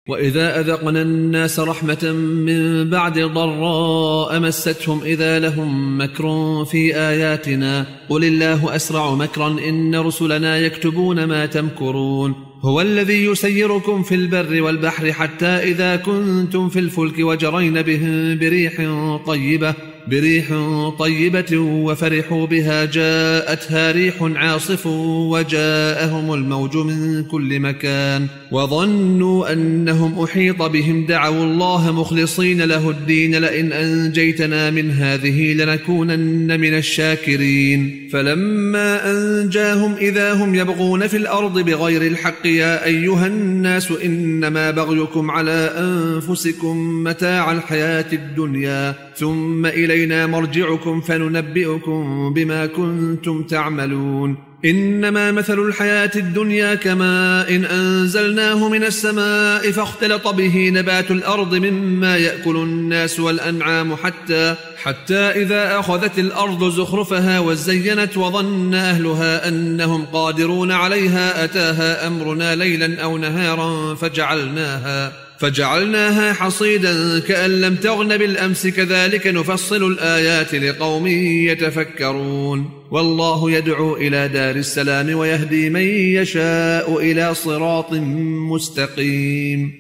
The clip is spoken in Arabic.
وإذا أذقنا الناس رحمة من بعد ضراء مستهم إذا لهم مكر في آياتنا قل الله أسرع مكرا إن رسلنا يكتبون ما تمكرون هو الذي يسيركم في البر والبحر حتى إذا كنتم في الفلك وجرين بهم بريح طيبة وفرحوا بها جاءتها ريح عاصف وجاءهم الموج من كل مكان وظنوا أنهم أحيط بهم دعوا الله مخلصين له الدين لئن أنجيتنا من هذه لنكونن من الشاكرين فلما أنجاهم إذا هم يبغون في الأرض بغير الحق يا أيها الناس إنما بغيكم على أنفسكم متاع الحياة الدنيا ثم إلينا مرجعكم فننبئكم بما كنتم تعملون إنما مثل الحياة الدنيا كماء إن أنزلناه من السماء فاختلط به نبات الأرض مما يأكل الناس والأنعام حتى إذا أخذت الأرض زخرفها وزينت وظن أهلها أنهم قادرون عليها أتاها أمرنا ليلا أو نهارا فجعلناها حصيدا كأن لم تغن بالأمس كذلك نفصل الآيات لقوم يتفكرون والله يدعو إلى دار السلام ويهدي من يشاء إلى صراط مستقيم